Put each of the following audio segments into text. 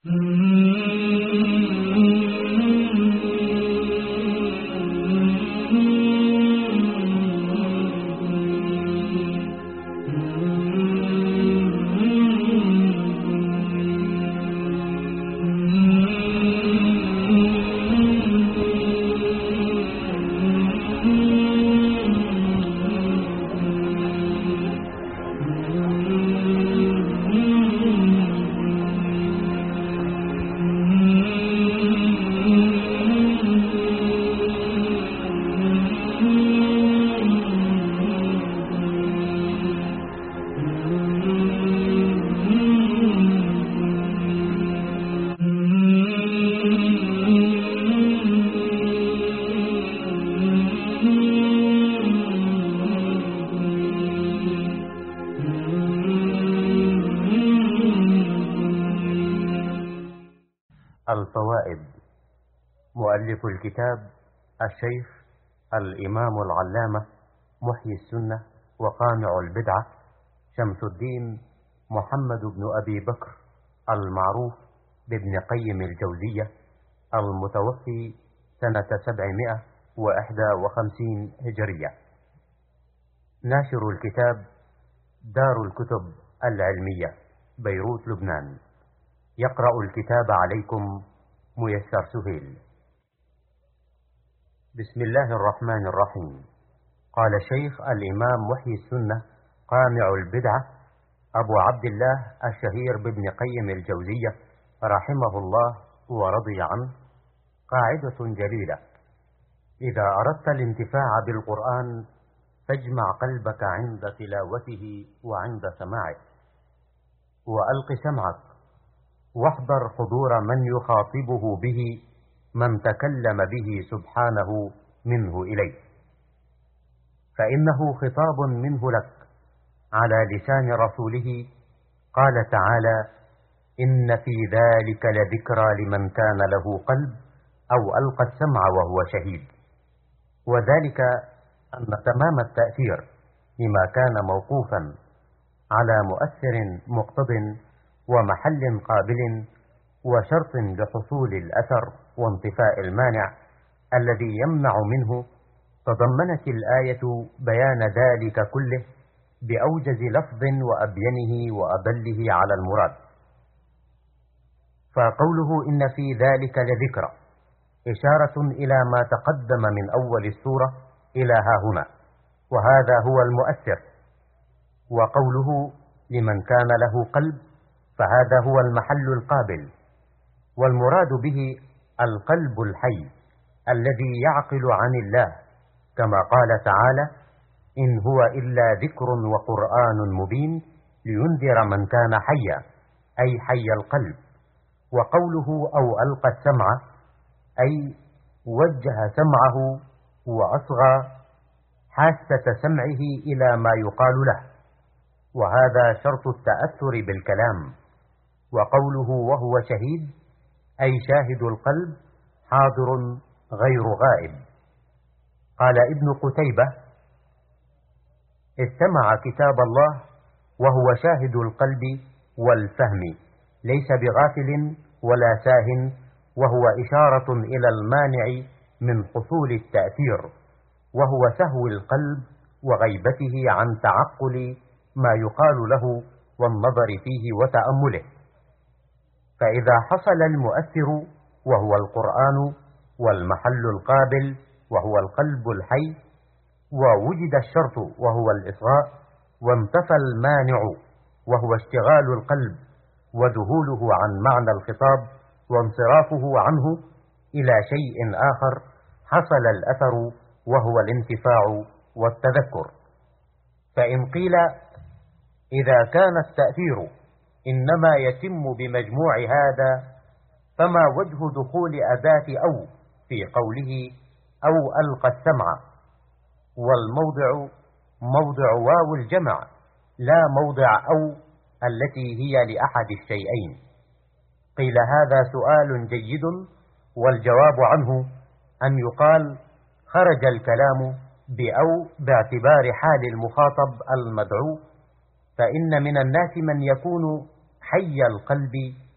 الفوائد. مؤلف الكتاب الشيخ الإمام العلامة محيي السنة وقامع البدعة شمس الدين محمد بن أبي بكر المعروف بابن قيم الجوزية، المتوفي سنة 751 هجرية. ناشر الكتاب دار الكتب العلمية، بيروت، لبنان. يقرأ الكتاب عليكم ميسر سهيل. بسم الله الرحمن الرحيم. قال الشيخ الإمام محيي السنة قامع البدعة أبو عبد الله الشهير بابن قيم الجوزية رحمه الله ورضي عنه: قاعدة جليلة: إذا أردت الانتفاع بالقرآن فاجمع قلبك عند تلاوته وعند سماعه، وألق سمعك، واحضر حضور من يخاطبه به من تكلم به سبحانه منه إليه، فإنه خطاب منه لك على لسان رسوله. قال تعالى: إن في ذلك لذكرى لمن كان له قلب أو ألقى السمع وهو شهيد. وذلك أن تمام التأثير لما كان موقوفا على مؤثر مقتض ومحل قابل وشرط لحصول الأثر وانتفاء المانع الذي يمنع منه، تضمنت الآية بيان ذلك كله بأوجز لفظ وأبينه وأدله على المراد. فقوله إن في ذلك لذكرى إشارة إلى ما تقدم من أول السورة إلى ها هنا، وهذا هو المؤثر. وقوله لمن كان له قلب فهذا هو المحل القابل، والمراد به القلب الحي الذي يعقل عن الله، كما قال تعالى: إن هو إلا ذكر وقرآن مبين لينذر من كان حيا، أي حي القلب. وقوله أو ألقى السمع أي وجه سمعه وأصغى حاسة سمعه إلى ما يقال له، وهذا شرط التأثر بالكلام. وقوله وهو شهيد أي شاهد القلب حاضر غير غائب. قال ابن قتيبة: استمع كتاب الله وهو شاهد القلب والفهم، ليس بغافل ولا ساه، وهو إشارة إلى المانع من حصول التأثير، وهو سهو القلب وغيبته عن تعقل ما يقال له والنظر فيه وتأمله. فإذا حصل المؤثر وهو القرآن والمحل القابل وهو القلب الحي، ووجد الشرط وهو الإصغاء، وانتفى المانع وهو اشتغال القلب وذهوله عن معنى الخطاب وانصرافه عنه إلى شيء آخر، حصل الأثر وهو الانتفاع والتذكر. فإن قيل إذا كان التأثير إنما يتم بمجموع هذا، فما وجه دخول أداة أو في قوله أو ألقى السمع؟ والموضع موضع واو الجمع، لا موضع أو التي هي لأحد الشيئين. قيل هذا سؤال جيد، والجواب عنه أن يقال خرج الكلام بأو باعتبار حال المخاطب المدعو، فإن من الناس من يكون حي القلب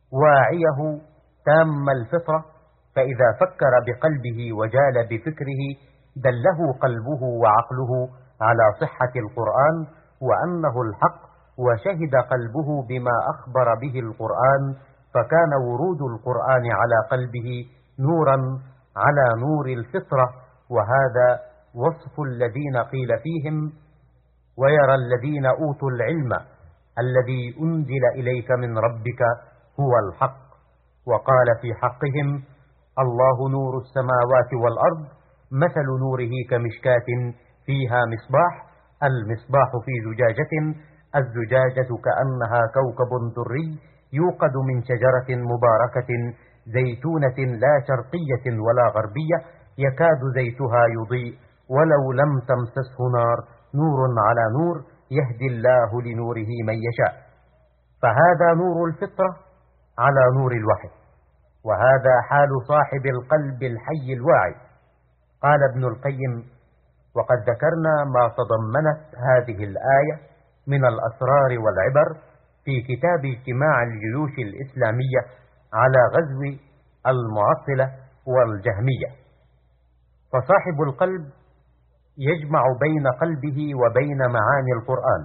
واعيه تام الفطرة، فإذا فكر بقلبه وجال بفكره دله قلبه وعقله على صحة القرآن وأنه الحق، وشهد قلبه بما أخبر به القرآن، فكان ورود القرآن على قلبه نورا على نور الفطرة. وهذا وصف الذين قيل فيهم: ويرى الذين أوتوا العلم الذي أنزل إليك من ربك هو الحق. وقال في حقهم: الله نور السماوات والأرض، مثل نوره كمشكاة فيها مصباح، المصباح في زجاجة، الزجاجة كأنها كوكب دري يوقد من شجرة مباركة زيتونة لا شرقية ولا غربية، يكاد زيتها يضيء ولو لم تمسسه نار، نور على نور، يهدي الله لنوره من يشاء. فهذا نور الفطرة على نور الوحي، وهذا حال صاحب القلب الحي الواعي. قال ابن القيم: وقد ذكرنا ما تضمنت هذه الآية من الأسرار والعبر في كتاب اجتماع الجيوش الإسلامية على غزو المعطلة والجهمية. فصاحب القلب يجمع بين قلبه وبين معاني القرآن،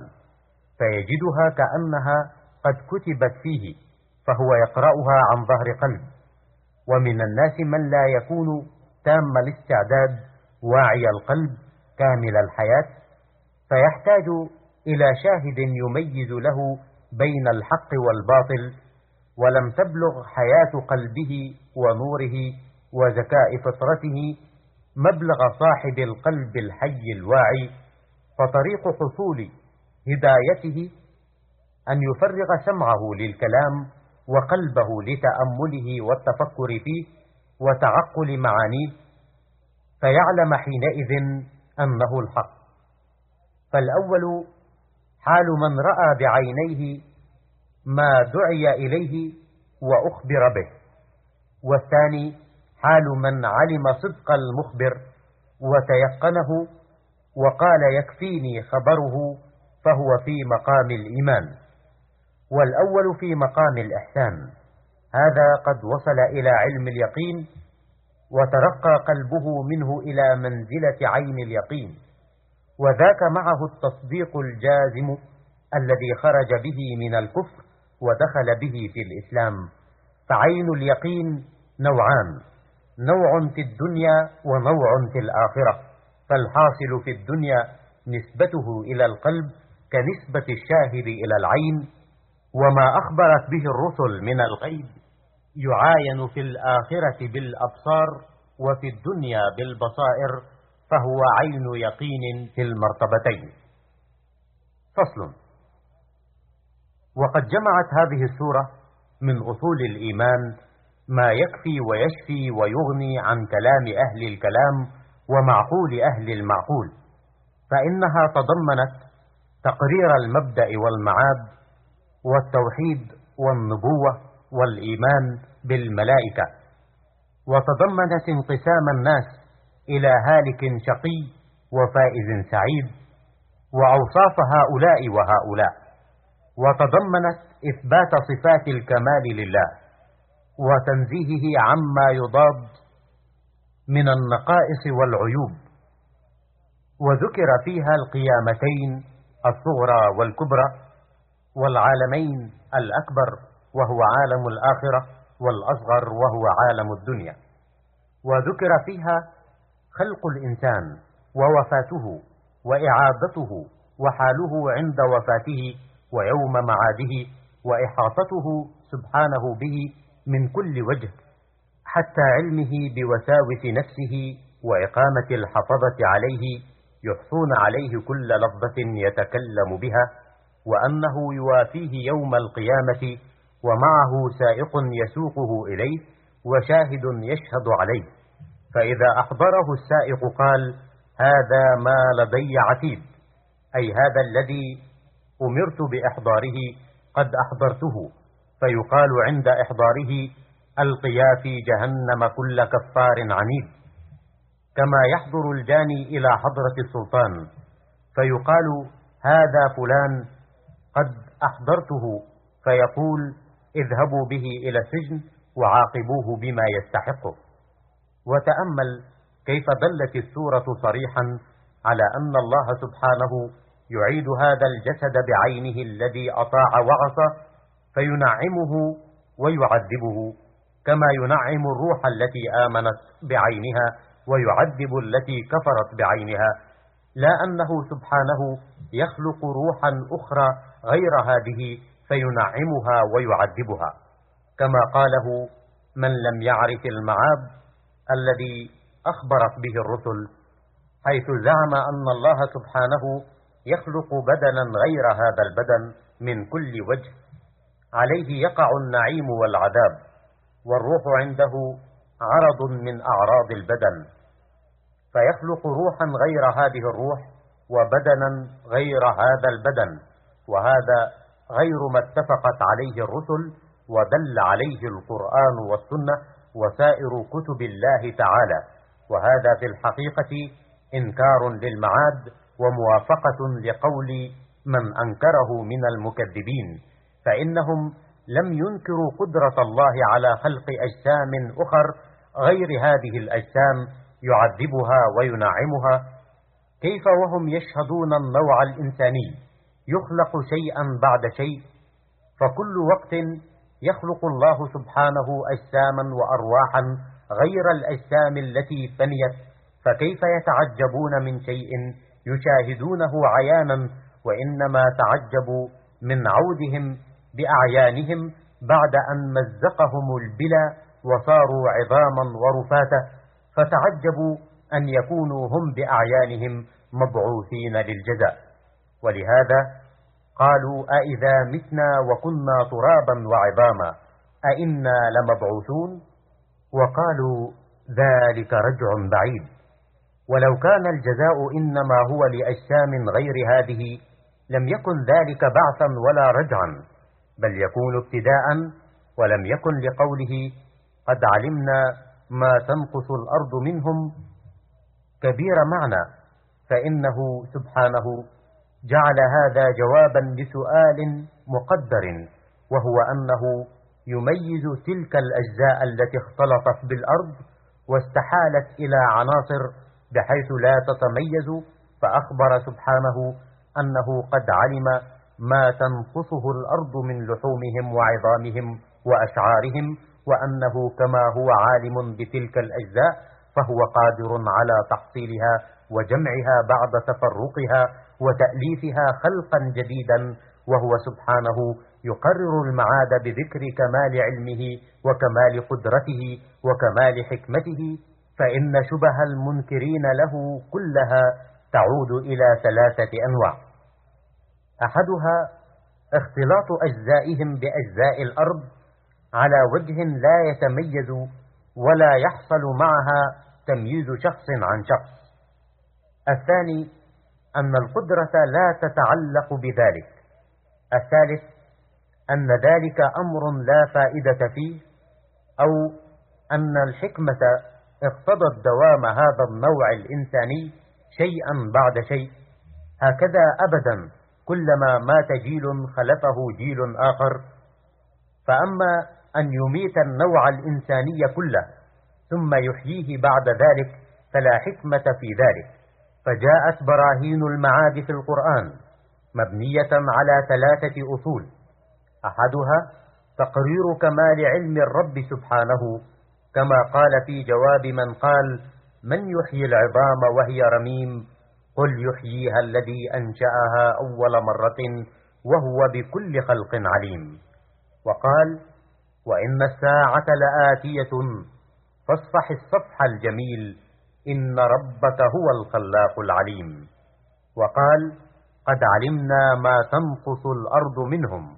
فيجدها كأنها قد كتبت فيه، فهو يقرأها عن ظهر قلب. ومن الناس من لا يكون تام الاستعداد واعي القلب كامل الحياة، فيحتاج إلى شاهد يميز له بين الحق والباطل، ولم تبلغ حياة قلبه ونوره وذكاء فطرته مبلغ صاحب القلب الحي الواعي. فطريق حصول هدايته أن يفرغ سمعه للكلام وقلبه لتأمله والتفكر فيه وتعقل معانيه، فيعلم حينئذ أنه الحق. فالأول حال من رأى بعينيه ما دعي إليه وأخبر به، والثاني حال من علم صدق المخبر وتيقنه وقال يكفيني خبره، فهو في مقام الإيمان. والأول في مقام الإحسان، هذا قد وصل إلى علم اليقين وترقى قلبه منه إلى منزلة عين اليقين، وذاك معه التصديق الجازم الذي خرج به من الكفر ودخل به في الإسلام. فعين اليقين نوعان: نوع في الدنيا ونوع في الآخرة. فالحاصل في الدنيا نسبته إلى القلب كنسبة الشاهد إلى العين، وما أخبرت به الرسل من الغيب يعاين في الآخرة بالأبصار وفي الدنيا بالبصائر، فهو عين يقين في المرتبتين. فصل. وقد جمعت هذه السورة من أصول الإيمان ما يكفي ويشفي ويغني عن كلام أهل الكلام ومعقول أهل المعقول، فإنها تضمنت تقرير المبدأ والمعاد والتوحيد والنبوة والإيمان بالملائكة، وتضمنت انقسام الناس إلى هالك شقي وفائز سعيد، وأوصاف هؤلاء وهؤلاء، وتضمنت إثبات صفات الكمال لله وتنزيهه عما يضاد من النقائص والعيوب، وذكر فيها القيامتين الصغرى والكبرى، والعالمين الأكبر وهو عالم الآخرة، والأصغر وهو عالم الدنيا. وذكر فيها خلق الإنسان ووفاته وإعادته وحاله عند وفاته ويوم معاده، وإحاطته سبحانه به من كل وجه، حتى علمه بوساوس نفسه وإقامة الحفظة عليه يحصون عليه كل لفظة يتكلم بها، وأنه يوافيه يوم القيامة ومعه سائق يسوقه إليه وشاهد يشهد عليه، فإذا أحضره السائق قال: هذا ما لدي عتيد، أي هذا الذي أمرت بإحضاره قد أحضرته، فيقال عند إحضاره: ألقيا في جهنم كل كفار عنيد، كما يحضر الجاني إلى حضرة السلطان فيقال: هذا فلان قد أحضرته، فيقول: اذهبوا به إلى السجن وعاقبوه بما يستحقه. وتأمل كيف دلت السورة صريحا على أن الله سبحانه يعيد هذا الجسد بعينه الذي أطاع وعصى فينعمه ويعذبه، كما ينعم الروح التي آمنت بعينها ويعذب التي كفرت بعينها، لا أنه سبحانه يخلق روحا أخرى غير هذه فينعمها ويعذبها، كما قاله من لم يعرف المعاد الذي أخبرت به الرسل، حيث زعم أن الله سبحانه يخلق بدنا غير هذا البدن من كل وجه عليه يقع النعيم والعذاب، والروح عنده عرض من أعراض البدن، فيخلق روحا غير هذه الروح وبدنا غير هذا البدن، وهذا غير ما اتفقت عليه الرسل ودل عليه القرآن والسنة وسائر كتب الله تعالى، وهذا في الحقيقة إنكار للمعاد وموافقة لقول من أنكره من المكذبين، فإنهم لم ينكروا قدرة الله على خلق أجسام أخر غير هذه الأجسام يعذبها وينعمها، كيف وهم يشهدون النوع الإنساني يخلق شيئا بعد شيء، فكل وقت يخلق الله سبحانه أجساما وأرواحا غير الأجسام التي فنيت، فكيف يتعجبون من شيء يشاهدونه عيانا، وإنما تعجبوا من عودهم بأعيانهم بعد أن مزقهم البلا وصاروا عظاما ورفاتا، فتعجبوا أن يكونوا هم بأعيانهم مبعوثين للجزاء. ولهذا قالوا أإذا متنا وكنا ترابا وعظاما أإنا لمبعوثون، وقالوا ذلك رجع بعيد. ولو كان الجزاء إنما هو لأجسام غير هذه لم يكن ذلك بعثا ولا رجعا، بل يكون ابتداء، ولم يكن لقوله قد علمنا ما تنقص الأرض منهم كبير معنى، فإنه سبحانه جعل هذا جوابا لسؤال مقدر، وهو أنه يميز تلك الأجزاء التي اختلطت بالأرض واستحالت إلى عناصر بحيث لا تتميز، فأخبر سبحانه أنه قد علم ما تنقصه الأرض من لحومهم وعظامهم وأشعارهم، وأنه كما هو عالم بتلك الأجزاء فهو قادر على تحصيلها وجمعها بعد تفرقها وتأليفها خلقا جديدا، وهو سبحانه يقرر المعاد بذكر كمال علمه وكمال قدرته وكمال حكمته، فإن شبه المنكرين له كلها تعود إلى ثلاثة أنواع: أحدها اختلاط أجزائهم بأجزاء الأرض على وجه لا يتميز ولا يحصل معها تمييز شخص عن شخص. الثاني أن القدرة لا تتعلق بذلك. الثالث أن ذلك أمر لا فائدة فيه، أو أن الحكمة اقتضت دوام هذا النوع الإنساني شيئا بعد شيء، هكذا أبدا كلما مات جيل خلفه جيل آخر. فأما أن يميت النوع الإنساني كله ثم يحييه بعد ذلك فلا حكمة في ذلك، فجاءت براهين المعاد في القرآن مبنية على ثلاثة أصول: أحدها تقرير كمال علم الرب سبحانه، كما قال في جواب من قال من يحيي العظام وهي رميم قل يحييها الذي أنشأها أول مرة وهو بكل خلق عليم. وقال وإن الساعة لآتية فاصفح الصفح الجميل إن ربك هو الخلاق العليم. وقال قد علمنا ما تنقص الأرض منهم.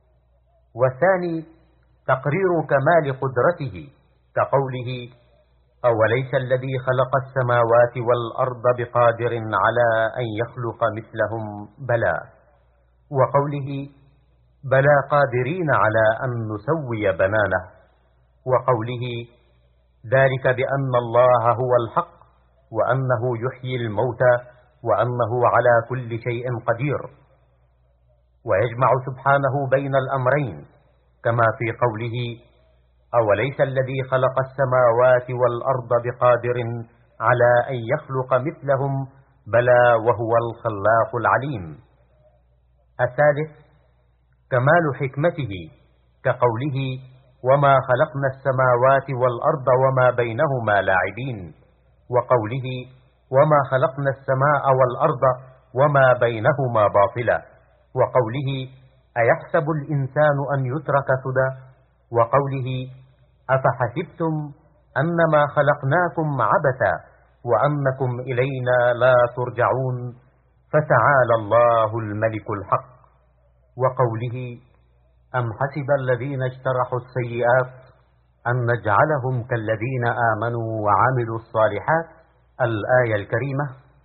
والثاني تقرير كمال قدرته، كقوله أوليس الذي خلق السماوات والأرض بقادر على أن يخلق مثلهم بلى، وقوله بلى قادرين على أن نسوي بنانه، وقوله ذلك بأن الله هو الحق وأنه يحيي الموتى وأنه على كل شيء قدير. ويجمع سبحانه بين الأمرين كما في قوله: أوليس الذي خلق السماوات والأرض بقادر على أن يخلق مثلهم بلى وهو الخلاق العليم. الثالث كمال حكمته كقوله: وما خلقنا السماوات والأرض وما بينهما لاعبين، وقوله: وما خلقنا السماء والأرض وما بينهما باطلا، وقوله: أيحسب الإنسان أن يترك سدى، وقوله: أفحسبتم أنما خلقناكم عبثا وأنكم إلينا لا ترجعون فتعالى الله الملك الحق، وقوله: أم حسب الذين اجترحوا السيئات أن نجعلهم كالذين آمنوا وعملوا الصالحات، الآية الكريمة.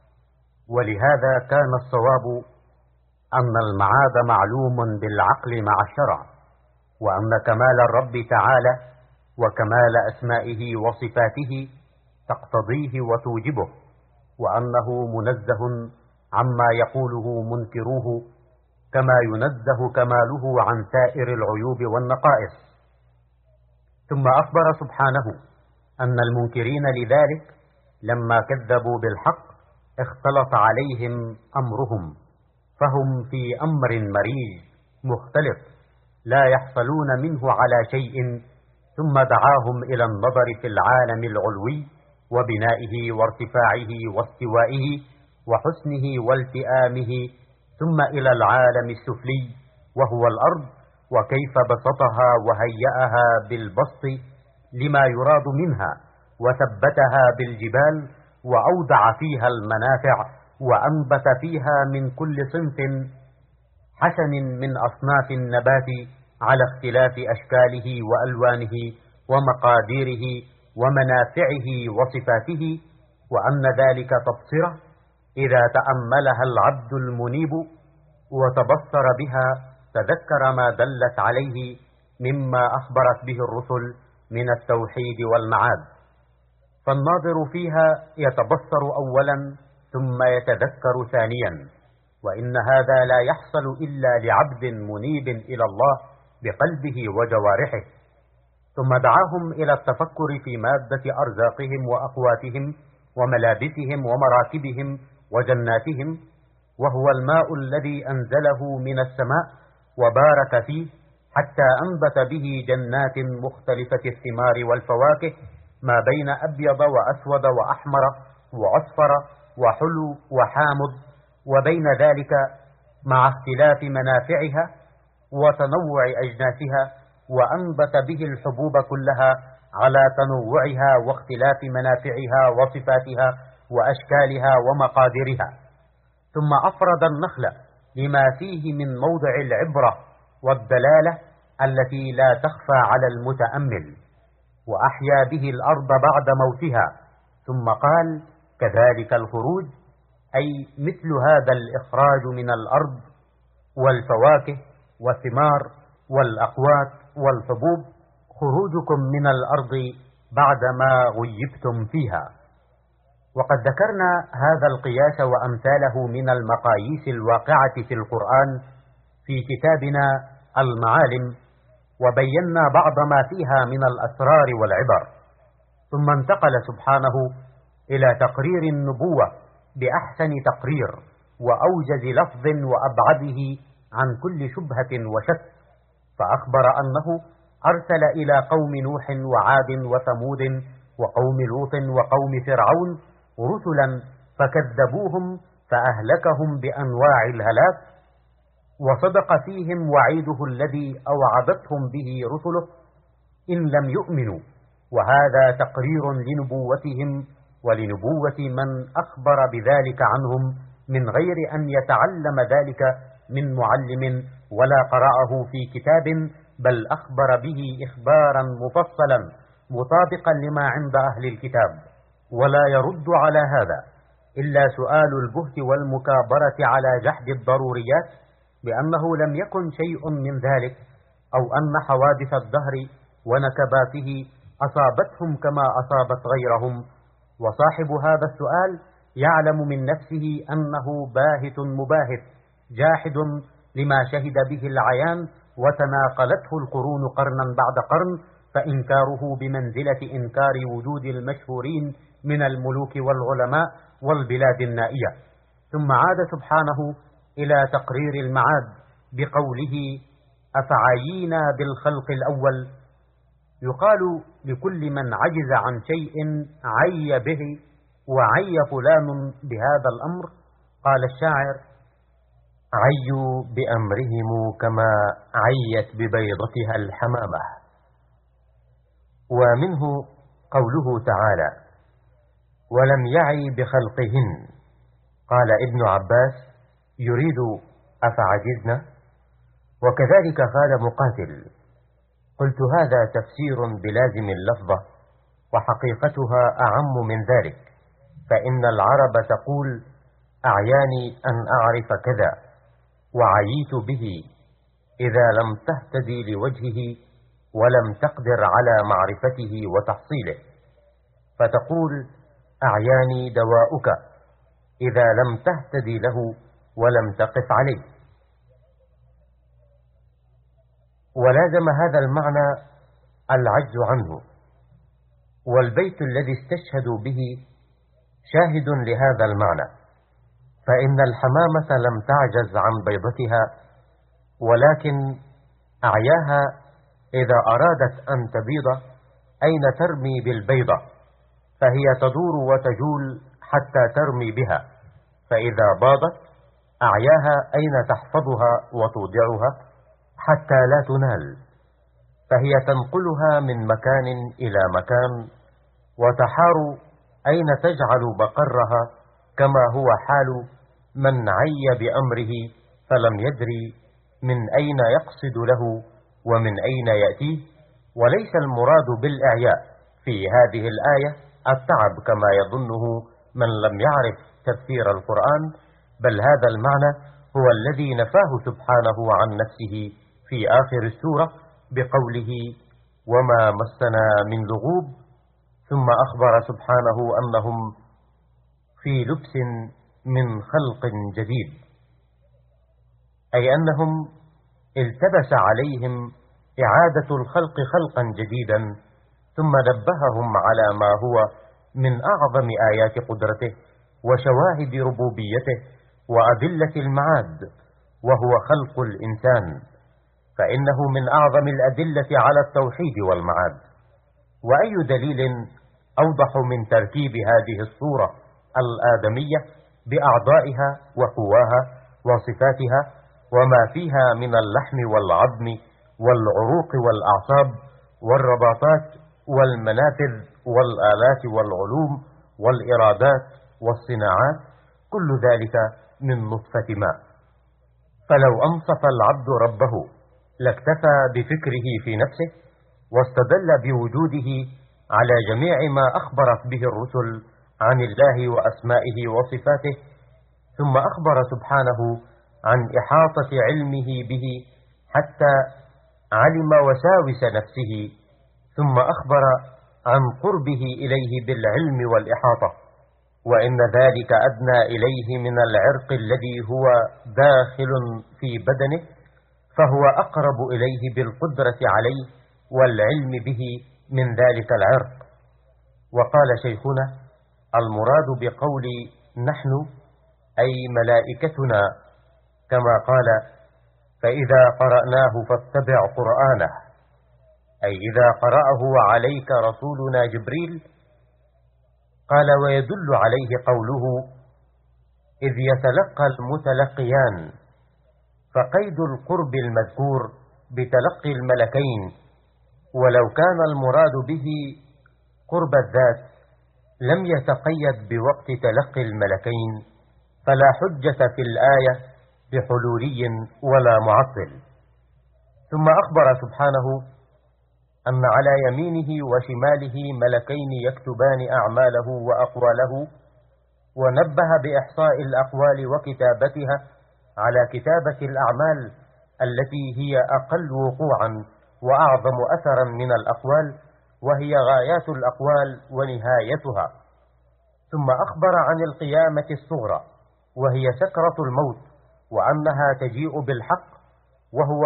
ولهذا كان الصواب أن المعاد معلوم بالعقل مع الشرع، وأن كمال الرب تعالى وكمال أسمائه وصفاته تقتضيه وتوجبه، وأنه منزه عما يقوله منكروه، كما ينزه كماله عن سائر العيوب والنقائص. ثم أخبر سبحانه أن المنكرين لذلك لما كذبوا بالحق اختلط عليهم أمرهم، فهم في أمر مريج مختلط لا يحصلون منه على شيء، ثم دعاهم إلى النظر في العالم العلوي وبنائه وارتفاعه واستوائه وحسنه والتئامه، ثم إلى العالم السفلي وهو الأرض، وكيف بسطها وهيأها بالبسط لما يراد منها، وثبتها بالجبال، وأودع فيها المنافع، وأنبت فيها من كل صنف حسن من أصناف النبات على اختلاف أشكاله وألوانه ومقاديره ومنافعه وصفاته، وأن ذلك تبصرة إذا تأملها العبد المنيب وتبصر بها تذكر ما دلت عليه مما أخبرت به الرسل من التوحيد والمعاد. فالناظر فيها يتبصر أولا ثم يتذكر ثانيا، وإن هذا لا يحصل إلا لعبد منيب إلى الله بقلبه وجوارحه. ثم دعاهم إلى التفكر في مادة أرزاقهم وأقواتهم وملابسهم ومراكبهم وجناتهم، وهو الماء الذي أنزله من السماء وبارك فيه حتى أنبت به جنات مختلفة الثمار والفواكه، ما بين أبيض وأسود وأحمر وأصفر وحلو وحامض، وبين ذلك مع اختلاف منافعها وتنوع أجناسها، وأنبت به الحبوب كلها على تنوعها واختلاف منافعها وصفاتها وأشكالها ومقاديرها. ثم أفرد النخل لما فيه من موضع العبرة والدلالة التي لا تخفى على المتأمل، وأحيا به الأرض بعد موتها، ثم قال: كذلك الخروج، أي مثل هذا الإخراج من الأرض والفواكه والثمار والأقوات والحبوب، خروجكم من الأرض بعدما غيبتم فيها. وقد ذكرنا هذا القياس وأمثاله من المقاييس الواقعة في القرآن في كتابنا المعالم، وبينا بعض ما فيها من الأسرار والعبر. ثم انتقل سبحانه إلى تقرير النبوة بأحسن تقرير وأوجز لفظ وأبعده عن كل شبهة وشك، فأخبر أنه أرسل إلى قوم نوح وعاد وثمود وقوم لوط وقوم فرعون رسلا فكذبوهم فأهلكهم بأنواع الهلاك، وصدق فيهم وعيده الذي أوعدتهم به رسله إن لم يؤمنوا. وهذا تقرير لنبوتهم ولنبوة من أخبر بذلك عنهم من غير أن يتعلم ذلك من معلم ولا قرأه في كتاب، بل أخبر به إخبارا مفصلا مطابقا لما عند أهل الكتاب. ولا يرد على هذا إلا سؤال البهت والمكابرة على جحد الضروريات بأنه لم يكن شيء من ذلك، أو أن حوادث الدهر ونكباته أصابتهم كما أصابت غيرهم. وصاحب هذا السؤال يعلم من نفسه أنه باهت مباهت جاحد لما شهد به العيان وتناقلته القرون قرنا بعد قرن، فإنكاره بمنزلة إنكار وجود المشهورين من الملوك والعلماء والبلاد النائية. ثم عاد سبحانه إلى تقرير المعاد بقوله: أفعينا بالخلق الأول. يقال لكل من عجز عن شيء عي به، وعي فلان بهذا الأمر. قال الشاعر: عيوا بأمرهم كما عيت ببيضتها الحمامة. ومنه قوله تعالى: ولم يعي بخلقهن. قال ابن عباس: يريد أفعجزنا. وكذلك قال مقاتل. قلت: هذا تفسير بلازم اللفظة، وحقيقتها أعم من ذلك، فإن العرب تقول: أعياني أن أعرف كذا، وعييت به، إذا لم تهتدي لوجهه ولم تقدر على معرفته وتحصيله، فتقول: أعياني دواؤك، إذا لم تهتدي له ولم تقف عليه. ولازم هذا المعنى العجز عنه. والبيت الذي استشهدوا به شاهد لهذا المعنى، فإن الحمامة لم تعجز عن بيضتها، ولكن أعياها إذا أرادت أن تبيض أين ترمي بالبيضة، فهي تدور وتجول حتى ترمي بها، فإذا باضت أعياها أين تحفظها وتودعها حتى لا تنال، فهي تنقلها من مكان إلى مكان، وتحار أين تجعل بقرها، كما هو حال من عي بأمره فلم يدري من أين يقصد له ومن أين يأتيه. وليس المراد بالإعياء في هذه الآية التعب كما يظنه من لم يعرف تفسير القرآن، بل هذا المعنى هو الذي نفاه سبحانه عن نفسه في آخر السورة بقوله: وما مسنا من لغوب. ثم أخبر سبحانه أنهم في لبس من خلق جديد، أي أنهم التبس عليهم إعادة الخلق خلقا جديدا، ثم نبههم على ما هو من أعظم آيات قدرته وشواهد ربوبيته وأدلة المعاد، وهو خلق الإنسان، فإنه من أعظم الأدلة على التوحيد والمعاد. وأي دليل أوضح من تركيب هذه الصورة الآدمية بأعضائها وقواها وصفاتها وما فيها من اللحم والعظم والعروق والأعصاب والرباطات والمنافذ والآلات والعلوم والإرادات والصناعات، كل ذلك من نطفة ماء. فلو أنصف العبد ربه لاكتفى بفكره في نفسه، واستدل بوجوده على جميع ما أخبرت به الرسل عن الله وأسمائه وصفاته، ثم أخبر سبحانه عن إحاطة علمه به حتى علم وساوس نفسه، ثم أخبر عن قربه إليه بالعلم والإحاطة، وإن ذلك أدنى إليه من العرق الذي هو داخل في بدنه، فهو أقرب إليه بالقدرة عليه والعلم به من ذلك العرق. وقال شيخنا: المراد بقول نحن أي ملائكتنا، كما قال: فإذا قرأناه فاتبع قرآنه، أي إذا قرأه عليك رسولنا جبريل. قال: ويدل عليه قوله: إذ يتلقى المتلقيان، فقيد القرب المذكور بتلقي الملكين، ولو كان المراد به قرب الذات لم يتقيد بوقت تلقي الملكين، فلا حجة في الآية بحلولي ولا معطل. ثم أخبر سبحانه أن على يمينه وشماله ملكين يكتبان أعماله وأقواله، ونبه بإحصاء الأقوال وكتابتها على كتابة الأعمال التي هي أقل وقوعا وأعظم أثرا من الأقوال، وهي غايات الأقوال ونهايتها. ثم أخبر عن القيامة الصغرى، وهي سكرة الموت، وأنها تجيء بالحق، وهو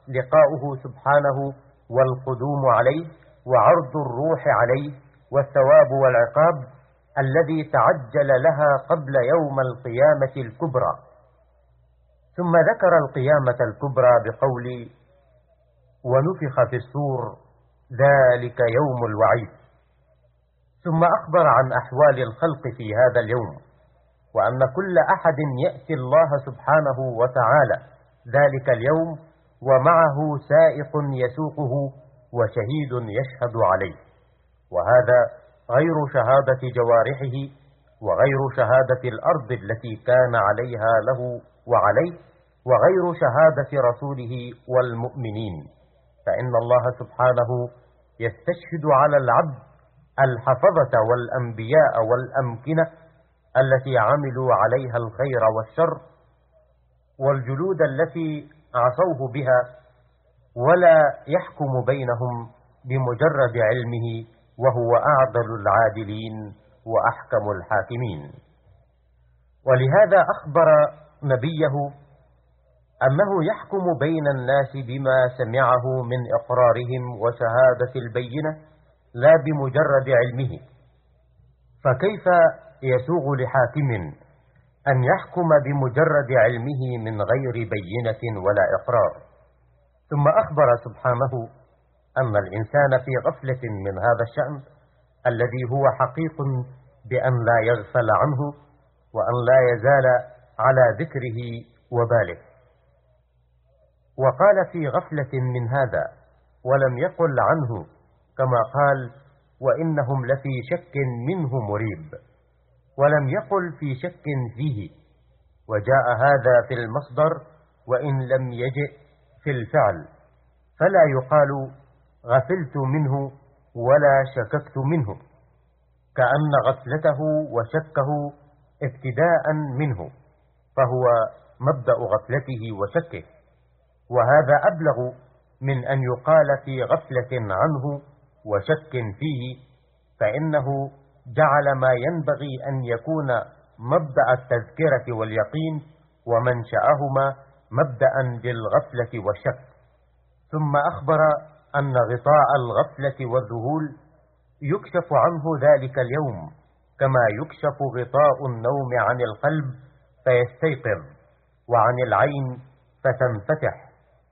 لقاؤه سبحانه والقدوم عليه وعرض الروح عليه والثواب والعقاب الذي تعجل لها قبل يوم القيامة الكبرى. ثم ذكر القيامة الكبرى بقول: ونفخ في الصور ذلك يوم الوعيد. ثم أخبر عن أحوال الخلق في هذا اليوم، وأن كل أحد يأتي الله سبحانه وتعالى ذلك اليوم ومعه سائق يسوقه وشهيد يشهد عليه، وهذا غير شهادة جوارحه وغير شهادة الأرض التي كان عليها له وعليه وغير شهادة رسوله والمؤمنين، فإن الله سبحانه يستشهد على العبد الحفظة والأنبياء والأمكنة التي عملوا عليها الخير والشر، والجلود التي عصوه بها، ولا يحكم بينهم بمجرد علمه، وهو أعدل العادلين وأحكم الحاكمين. ولهذا أخبر نبيه أنه يحكم بين الناس بما سمعه من إقرارهم وشهادة البينة لا بمجرد علمه، فكيف يسوغ لحاكم أن يحكم بمجرد علمه من غير بينة ولا إقرار؟ ثم أخبر سبحانه أن الإنسان في غفلة من هذا الشأن الذي هو حقيق بأن لا يغفل عنه وأن لا يزال على ذكره وباله. وقال في غفلة من هذا ولم يقل عنه، كما قال: وإنهم لفي شك منه مريب، ولم يقل في شك فيه، وجاء هذا في المصدر وإن لم يجئ في الفعل، فلا يقال غفلت منه ولا شككت منه، كأن غفلته وشكه ابتداء منه، فهو مبدأ غفلته وشكه، وهذا أبلغ من أن يقال في غفلة عنه وشك فيه، فإنه جعل ما ينبغي أن يكون مبدأ التذكرة واليقين ومنشأهما مبدأ للغفلة والشك. ثم أخبر أن غطاء الغفلة والذهول يكشف عنه ذلك اليوم، كما يكشف غطاء النوم عن القلب فيستيقظ، وعن العين فتنفتح.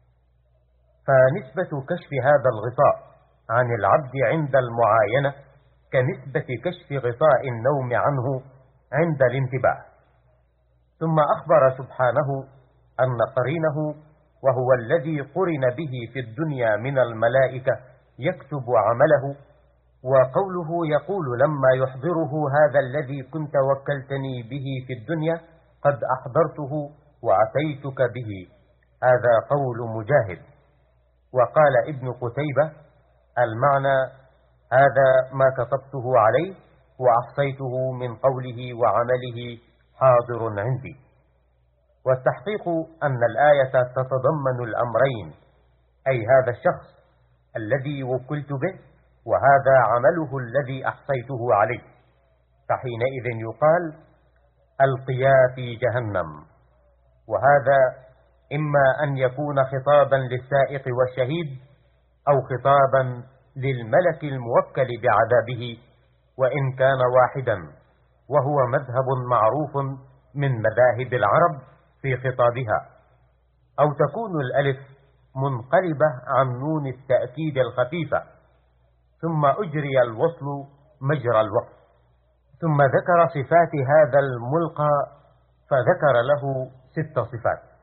فنسبة كشف هذا الغطاء عن العبد عند المعاينة كنسبة كشف غطاء النوم عنه عند الانتباه. ثم أخبر سبحانه أن قرينه، وهو الذي قرن به في الدنيا من الملائكة، يكتب عمله. وقوله يقول لما يحضره: هذا الذي كنت وكلتني به في الدنيا قد أحضرته وأتيتك به، هذا قول مجاهد. وقال ابن قتيبة: المعنى: هذا ما كتبته عليه وأحصيته من قوله وعمله حاضر عندي. والتحقيق أن الآية تتضمن الأمرين، أي هذا الشخص الذي وكلت به، وهذا عمله الذي أحصيته عليه، فحينئذ يقال: القيا في جهنم. وهذا إما أن يكون خطابا للسائق والشهيد، أو خطابا للملك الموكل بعذابه، وإن كان واحدا، وهو مذهب معروف من مذاهب العرب في خطابها، أو تكون الألف منقلبة عن نون التأكيد الخفيفة، ثم أجري الوصل مجرى الوقت. ثم ذكر صفات هذا الملقى، فذكر له 6 صفات.